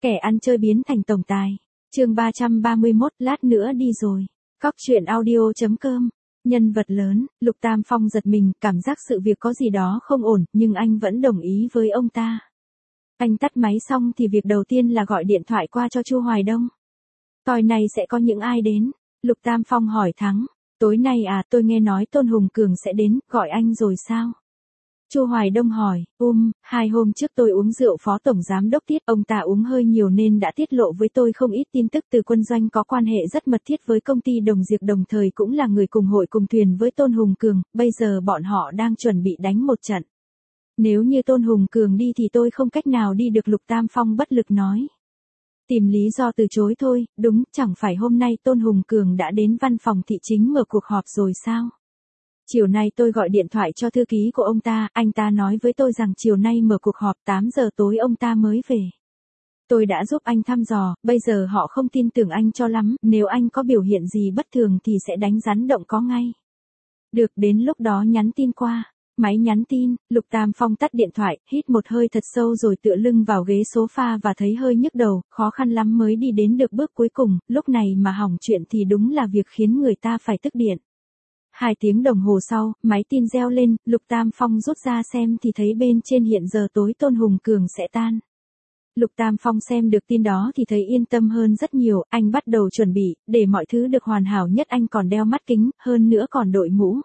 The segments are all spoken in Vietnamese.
Kẻ ăn chơi biến thành tổng tài. Chương 331, lát nữa đi rồi. Cóc truyện audio.com. Nhân vật lớn, Lục Tam Phong giật mình, cảm giác sự việc có gì đó không ổn, nhưng anh vẫn đồng ý với ông ta. Anh tắt máy xong thì việc đầu tiên là gọi điện thoại qua cho Chu Hoài Đông. Tối nay sẽ có những ai đến? Lục Tam Phong hỏi Thắng. Tối nay à, tôi nghe nói Tôn Hùng Cường sẽ đến, gọi anh rồi sao? Chu Hoài Đông hỏi, 2 hôm trước tôi uống rượu Phó Tổng Giám Đốc Tiết, ông ta uống hơi nhiều nên đã tiết lộ với tôi không ít tin tức từ quân doanh có quan hệ rất mật thiết với công ty Đồng Diệp, đồng thời cũng là người cùng hội cùng thuyền với Tôn Hùng Cường, bây giờ bọn họ đang chuẩn bị đánh một trận. Nếu như Tôn Hùng Cường đi thì tôi không cách nào đi được, Lục Tam Phong bất lực nói. Tìm lý do từ chối thôi, đúng, chẳng phải hôm nay Tôn Hùng Cường đã đến văn phòng thị chính mở cuộc họp rồi sao? Chiều nay tôi gọi điện thoại cho thư ký của ông ta, anh ta nói với tôi rằng chiều nay mở cuộc họp 8 giờ tối ông ta mới về. Tôi đã giúp anh thăm dò, bây giờ họ không tin tưởng anh cho lắm, nếu anh có biểu hiện gì bất thường thì sẽ đánh rắn động có ngay. Được, đến lúc đó nhắn tin qua. Máy nhắn tin, Lục Tam Phong tắt điện thoại, hít một hơi thật sâu rồi tựa lưng vào ghế sofa và thấy hơi nhức đầu, khó khăn lắm mới đi đến được bước cuối cùng, lúc này mà hỏng chuyện thì đúng là việc khiến người ta phải tức điện. 2 tiếng đồng hồ sau, máy tin reo lên, Lục Tam Phong rút ra xem thì thấy bên trên hiện giờ tối Tôn Hùng Cường sẽ tan. Lục Tam Phong xem được tin đó thì thấy yên tâm hơn rất nhiều, anh bắt đầu chuẩn bị, để mọi thứ được hoàn hảo nhất anh còn đeo mắt kính, hơn nữa còn đội mũ.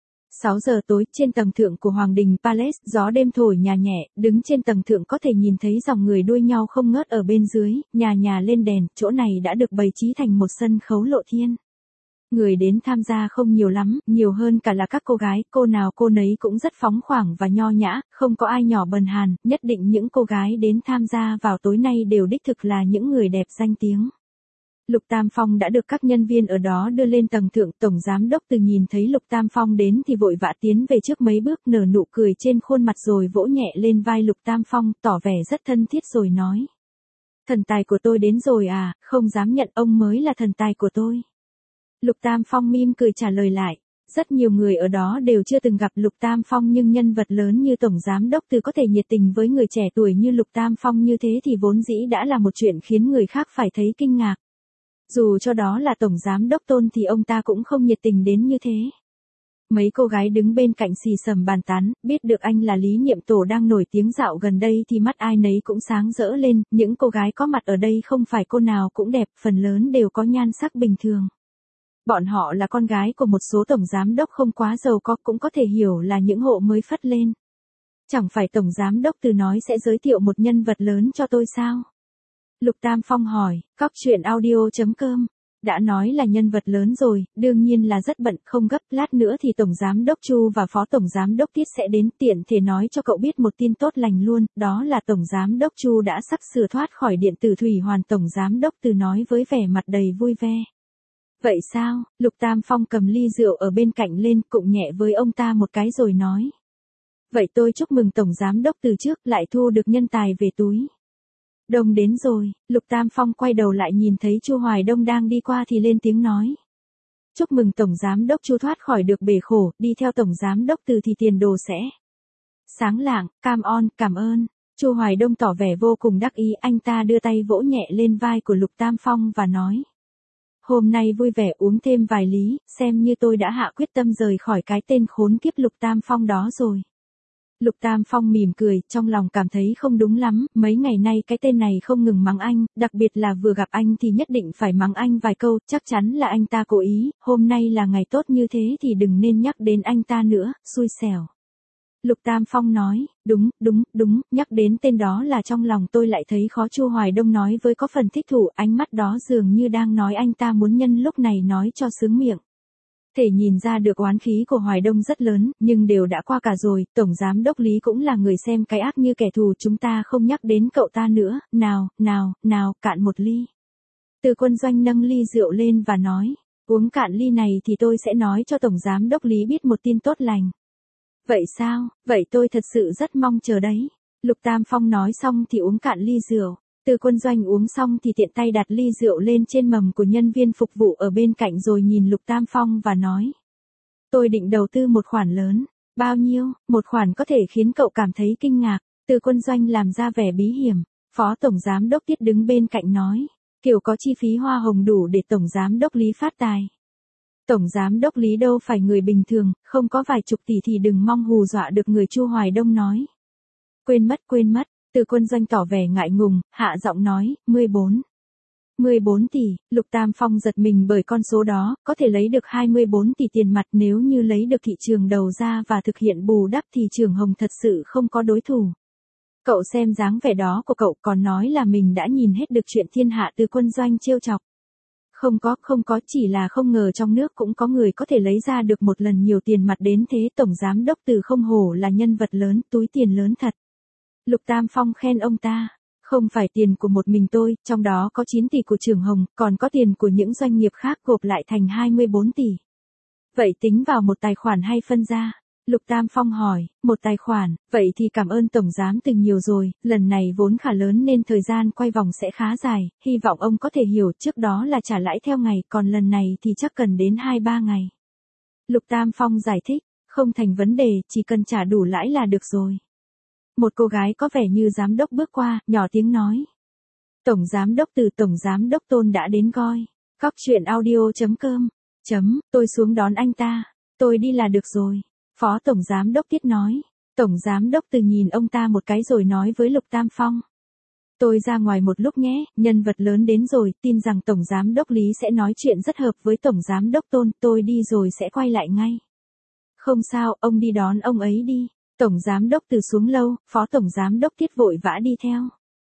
6 giờ tối, trên tầng thượng của Hoàng Đình Palace, gió đêm thổi nhà nhẹ, đứng trên tầng thượng có thể nhìn thấy dòng người đua nhau không ngớt ở bên dưới, nhà lên đèn, chỗ này đã được bày trí thành một sân khấu lộ thiên. Người đến tham gia không nhiều lắm, nhiều hơn cả là các cô gái, cô nào cô nấy cũng rất phóng khoáng và nho nhã, không có ai nhỏ bần hàn, nhất định những cô gái đến tham gia vào tối nay đều đích thực là những người đẹp danh tiếng. Lục Tam Phong đã được các nhân viên ở đó đưa lên tầng thượng, Tổng Giám Đốc Từ nhìn thấy Lục Tam Phong đến thì vội vã tiến về trước mấy bước, nở nụ cười trên khuôn mặt rồi vỗ nhẹ lên vai Lục Tam Phong, tỏ vẻ rất thân thiết rồi nói. Thần tài của tôi đến rồi à, không dám nhận, ông mới là thần tài của tôi. Lục Tam Phong mỉm cười trả lời lại. Rất nhiều người ở đó đều chưa từng gặp Lục Tam Phong nhưng nhân vật lớn như Tổng Giám Đốc Từ có thể nhiệt tình với người trẻ tuổi như Lục Tam Phong như thế thì vốn dĩ đã là một chuyện khiến người khác phải thấy kinh ngạc. Dù cho đó là Tổng Giám Đốc Tôn thì ông ta cũng không nhiệt tình đến như thế. Mấy cô gái đứng bên cạnh xì xầm bàn tán, biết được anh là Lý Niệm Tổ đang nổi tiếng dạo gần đây thì mắt ai nấy cũng sáng rỡ lên, những cô gái có mặt ở đây không phải cô nào cũng đẹp, phần lớn đều có nhan sắc bình thường. Bọn họ là con gái của một số tổng giám đốc không quá giàu có, cũng có thể hiểu là những hộ mới phất lên. Chẳng phải Tổng Giám Đốc Từ nói sẽ giới thiệu một nhân vật lớn cho tôi sao? Lục Tam Phong hỏi, cóc truyện audio.com. Đã nói là nhân vật lớn rồi, đương nhiên là rất bận, không gấp, lát nữa thì Tổng Giám Đốc Chu và Phó Tổng Giám Đốc Tiết sẽ đến, tiện thể nói cho cậu biết một tin tốt lành luôn, đó là Tổng Giám Đốc Chu đã sắp sửa thoát khỏi điện tử thủy hoàn, Tổng Giám Đốc Từ nói với vẻ mặt đầy vui vẻ. Vậy sao? Lục Tam Phong cầm ly rượu ở bên cạnh lên, cụng nhẹ với ông ta một cái rồi nói. Vậy tôi chúc mừng Tổng Giám Đốc Từ trước, lại thu được nhân tài về túi. Đông đến rồi, Lục Tam Phong quay đầu lại nhìn thấy Chu Hoài Đông đang đi qua thì lên tiếng nói. Chúc mừng Tổng Giám Đốc Chu thoát khỏi được bể khổ, đi theo Tổng Giám Đốc Từ thì tiền đồ sẽ sáng lạng, cảm ơn. Chu Hoài Đông tỏ vẻ vô cùng đắc ý, anh ta đưa tay vỗ nhẹ lên vai của Lục Tam Phong và nói. Hôm nay vui vẻ uống thêm vài lý, xem như tôi đã hạ quyết tâm rời khỏi cái tên khốn kiếp Lục Tam Phong đó rồi. Lục Tam Phong mỉm cười, trong lòng cảm thấy không đúng lắm, mấy ngày nay cái tên này không ngừng mắng anh, đặc biệt là vừa gặp anh thì nhất định phải mắng anh vài câu, chắc chắn là anh ta cố ý, hôm nay là ngày tốt như thế thì đừng nên nhắc đến anh ta nữa, xui xẻo. Lục Tam Phong nói, đúng, nhắc đến tên đó là trong lòng tôi lại thấy khó. Chu Hoài Đông nói với có phần thích thú, ánh mắt đó dường như đang nói anh ta muốn nhân lúc này nói cho sướng miệng. Thể nhìn ra được oán khí của Hoài Đông rất lớn, nhưng đều đã qua cả rồi, Tổng Giám Đốc Lý cũng là người xem cái ác như kẻ thù, chúng ta không nhắc đến cậu ta nữa, nào, cạn một ly. Từ Quân Doanh nâng ly rượu lên và nói, uống cạn ly này thì tôi sẽ nói cho Tổng Giám Đốc Lý biết một tin tốt lành. Vậy sao, vậy tôi thật sự rất mong chờ đấy. Lục Tam Phong nói xong thì uống cạn ly rượu. Từ Quân Doanh uống xong thì tiện tay đặt ly rượu lên trên mầm của nhân viên phục vụ ở bên cạnh rồi nhìn Lục Tam Phong và nói. Tôi định đầu tư một khoản lớn. Bao nhiêu? Một khoản có thể khiến cậu cảm thấy kinh ngạc. Từ Quân Doanh làm ra vẻ bí hiểm. Phó Tổng Giám đốc Tiết đứng bên cạnh nói. Kiểu có chi phí hoa hồng đủ để Tổng Giám đốc Lý phát tài. Tổng Giám đốc Lý đâu phải người bình thường, không có vài chục tỷ thì đừng mong hù dọa được người. Chu Hoài Đông nói. Quên mất, Từ Quân Doanh tỏ vẻ ngại ngùng, hạ giọng nói, 14 tỷ, Lục Tam Phong giật mình bởi con số đó, có thể lấy được 24 tỷ tiền mặt nếu như lấy được thị trường đầu ra và thực hiện bù đắp thì Trường Hồng thật sự không có đối thủ. Cậu xem dáng vẻ đó của cậu còn nói là mình đã nhìn hết được chuyện thiên hạ. Từ Quân Doanh trêu chọc. Không có, chỉ là không ngờ trong nước cũng có người có thể lấy ra được một lần nhiều tiền mặt đến thế. Tổng Giám đốc Từ không hổ là nhân vật lớn, túi tiền lớn thật. Lục Tam Phong khen ông ta. Không phải tiền của một mình tôi, trong đó có 9 tỷ của Trường Hồng, còn có tiền của những doanh nghiệp khác gộp lại thành 24 tỷ. Vậy tính vào một tài khoản hay phân ra? Lục Tam Phong hỏi, một tài khoản, vậy thì cảm ơn Tổng Giám Từ nhiều rồi, lần này vốn khá lớn nên thời gian quay vòng sẽ khá dài, hy vọng ông có thể hiểu, trước đó là trả lãi theo ngày, còn lần này thì chắc cần đến 2-3 ngày. Lục Tam Phong giải thích, không thành vấn đề, chỉ cần trả đủ lãi là được rồi. Một cô gái có vẻ như giám đốc bước qua, nhỏ tiếng nói. Tổng Giám đốc Từ, Tổng Giám đốc Tôn đã đến coi. Cóc truyện audio.com. Tôi xuống đón anh ta. Tôi đi là được rồi. Phó Tổng Giám đốc Tiết nói. Tổng Giám đốc Từ nhìn ông ta một cái rồi nói với Lục Tam Phong. Tôi ra ngoài một lúc nhé, nhân vật lớn đến rồi, tin rằng Tổng Giám đốc Lý sẽ nói chuyện rất hợp với Tổng Giám đốc Tôn, tôi đi rồi sẽ quay lại ngay. Không sao, ông đi đón ông ấy đi. Tổng Giám đốc Từ xuống lâu, Phó Tổng Giám đốc Tiết vội vã đi theo.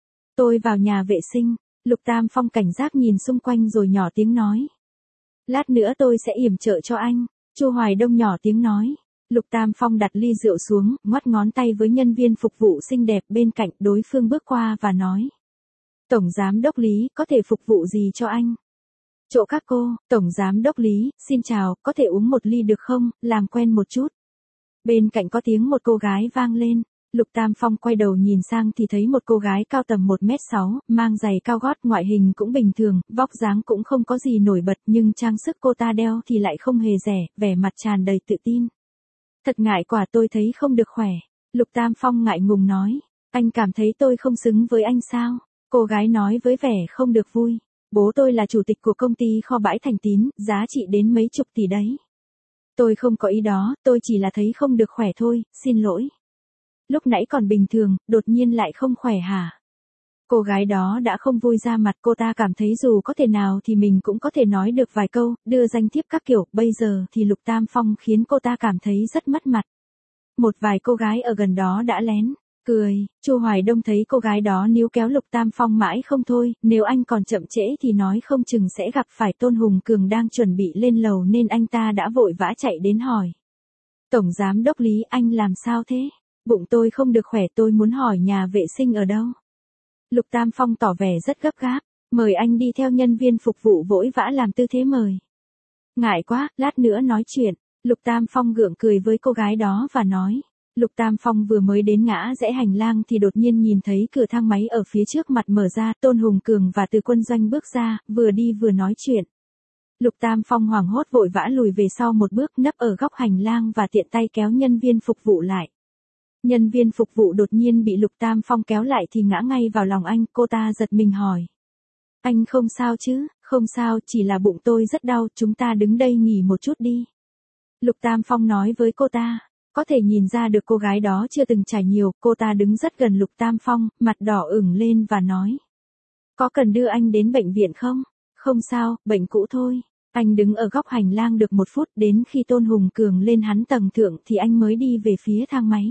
Tôi vào nhà vệ sinh, Lục Tam Phong cảnh giác nhìn xung quanh rồi nhỏ tiếng nói. Lát nữa tôi sẽ yểm trợ cho anh, Chu Hoài Đông nhỏ tiếng nói. Lục Tam Phong đặt ly rượu xuống, ngoắt ngón tay với nhân viên phục vụ xinh đẹp bên cạnh, đối phương bước qua và nói. Tổng Giám đốc Lý, có thể phục vụ gì cho anh? Chỗ các cô, Tổng Giám đốc Lý, xin chào, có thể uống một ly được không, làm quen một chút. Bên cạnh có tiếng một cô gái vang lên, Lục Tam Phong quay đầu nhìn sang thì thấy một cô gái cao tầm 1m6, mang giày cao gót, ngoại hình cũng bình thường, vóc dáng cũng không có gì nổi bật nhưng trang sức cô ta đeo thì lại không hề rẻ, vẻ mặt tràn đầy tự tin. Thật ngại quả, tôi thấy không được khỏe. Lục Tam Phong ngại ngùng nói, anh cảm thấy tôi không xứng với anh sao? Cô gái nói với vẻ không được vui. Bố tôi là chủ tịch của công ty kho bãi Thành Tín, giá trị đến mấy chục tỷ đấy. Tôi không có ý đó, tôi chỉ là thấy không được khỏe thôi, xin lỗi. Lúc nãy còn bình thường, đột nhiên lại không khỏe hả? Cô gái đó đã không vui ra mặt, cô ta cảm thấy dù có thể nào thì mình cũng có thể nói được vài câu, đưa danh thiếp các kiểu, bây giờ thì Lục Tam Phong khiến cô ta cảm thấy rất mất mặt. Một vài cô gái ở gần đó đã lén cười, Chu Hoài Đông thấy cô gái đó níu kéo Lục Tam Phong mãi không thôi, nếu anh còn chậm trễ thì nói không chừng sẽ gặp phải Tôn Hùng Cường đang chuẩn bị lên lầu nên anh ta đã vội vã chạy đến hỏi. Tổng Giám đốc Lý, anh làm sao thế? Bụng tôi không được khỏe, tôi muốn hỏi nhà vệ sinh ở đâu? Lục Tam Phong tỏ vẻ rất gấp gáp, mời anh đi theo. Nhân viên phục vụ vội vã làm tư thế mời. Ngại quá, lát nữa nói chuyện. Lục Tam Phong gượng cười với cô gái đó và nói. Lục Tam Phong vừa mới đến ngã rẽ hành lang thì đột nhiên nhìn thấy cửa thang máy ở phía trước mặt mở ra, Tôn Hùng Cường và Từ Quân Doanh bước ra, vừa đi vừa nói chuyện. Lục Tam Phong hoảng hốt vội vã lùi về sau một bước, nấp ở góc hành lang và tiện tay kéo nhân viên phục vụ lại. Nhân viên phục vụ đột nhiên bị Lục Tam Phong kéo lại thì ngã ngay vào lòng anh, cô ta giật mình hỏi. Anh không sao chứ? Không sao, chỉ là bụng tôi rất đau, chúng ta đứng đây nghỉ một chút đi. Lục Tam Phong nói với cô ta. Có thể nhìn ra được cô gái đó chưa từng trải nhiều, cô ta đứng rất gần Lục Tam Phong, mặt đỏ ửng lên và nói. Có cần đưa anh đến bệnh viện không? Không sao, bệnh cũ thôi. Anh đứng ở góc hành lang được 1 phút, đến khi Tôn Hùng Cường lên hắn tầng thượng thì anh mới đi về phía thang máy.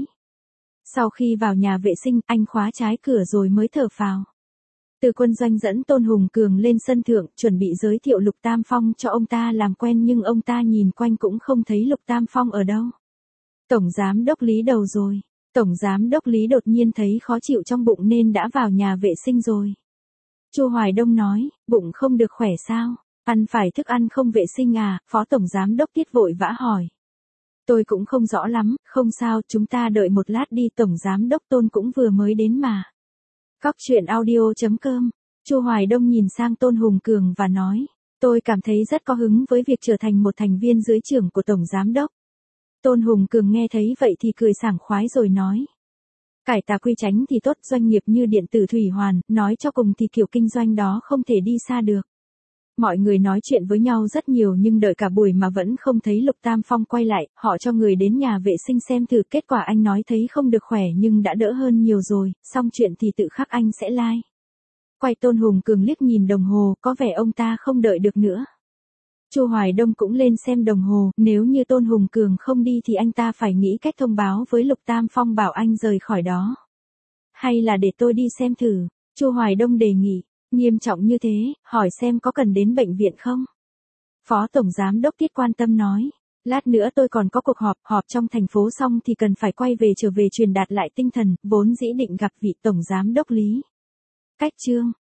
Sau khi vào nhà vệ sinh, anh khóa trái cửa rồi mới thở phào. Từ Quân Doanh dẫn Tôn Hùng Cường lên sân thượng, chuẩn bị giới thiệu Lục Tam Phong cho ông ta làm quen nhưng ông ta nhìn quanh cũng không thấy Lục Tam Phong ở đâu. Tổng Giám đốc Lý đầu rồi. Tổng Giám đốc Lý đột nhiên thấy khó chịu trong bụng nên đã vào nhà vệ sinh rồi. Chu Hoài Đông nói, bụng không được khỏe sao? Ăn phải thức ăn không vệ sinh à? Phó Tổng Giám đốc Tiết vội vã hỏi. Tôi cũng không rõ lắm, không sao, chúng ta đợi một lát đi, Tổng Giám đốc Tôn cũng vừa mới đến mà. Cóc truyện audio.com. Chu Hoài Đông nhìn sang Tôn Hùng Cường và nói, tôi cảm thấy rất có hứng với việc trở thành một thành viên dưới trướng của Tổng Giám đốc. Tôn Hùng Cường nghe thấy vậy thì cười sảng khoái rồi nói. Cải tà quy chánh thì tốt, doanh nghiệp như điện tử Thủy Hoàn, nói cho cùng thì kiểu kinh doanh đó không thể đi xa được. Mọi người nói chuyện với nhau rất nhiều nhưng đợi cả buổi mà vẫn không thấy Lục Tam Phong quay lại, họ cho người đến nhà vệ sinh xem thử, kết quả anh nói thấy không được khỏe nhưng đã đỡ hơn nhiều rồi, xong chuyện thì tự khắc anh sẽ like. Quay Tôn Hùng Cường liếc nhìn đồng hồ, có vẻ ông ta không đợi được nữa. Chu Hoài Đông cũng lên xem đồng hồ, nếu như Tôn Hùng Cường không đi thì anh ta phải nghĩ cách thông báo với Lục Tam Phong bảo anh rời khỏi đó. Hay là để tôi đi xem thử, Chu Hoài Đông đề nghị. Nghiêm trọng như thế, hỏi xem có cần đến bệnh viện không? Phó Tổng Giám Đốc Tiết quan tâm nói. Lát nữa tôi còn có cuộc họp trong thành phố xong thì cần phải quay về trở về truyền đạt lại tinh thần, vốn dĩ định gặp vị Tổng Giám Đốc Lý. Cách chương.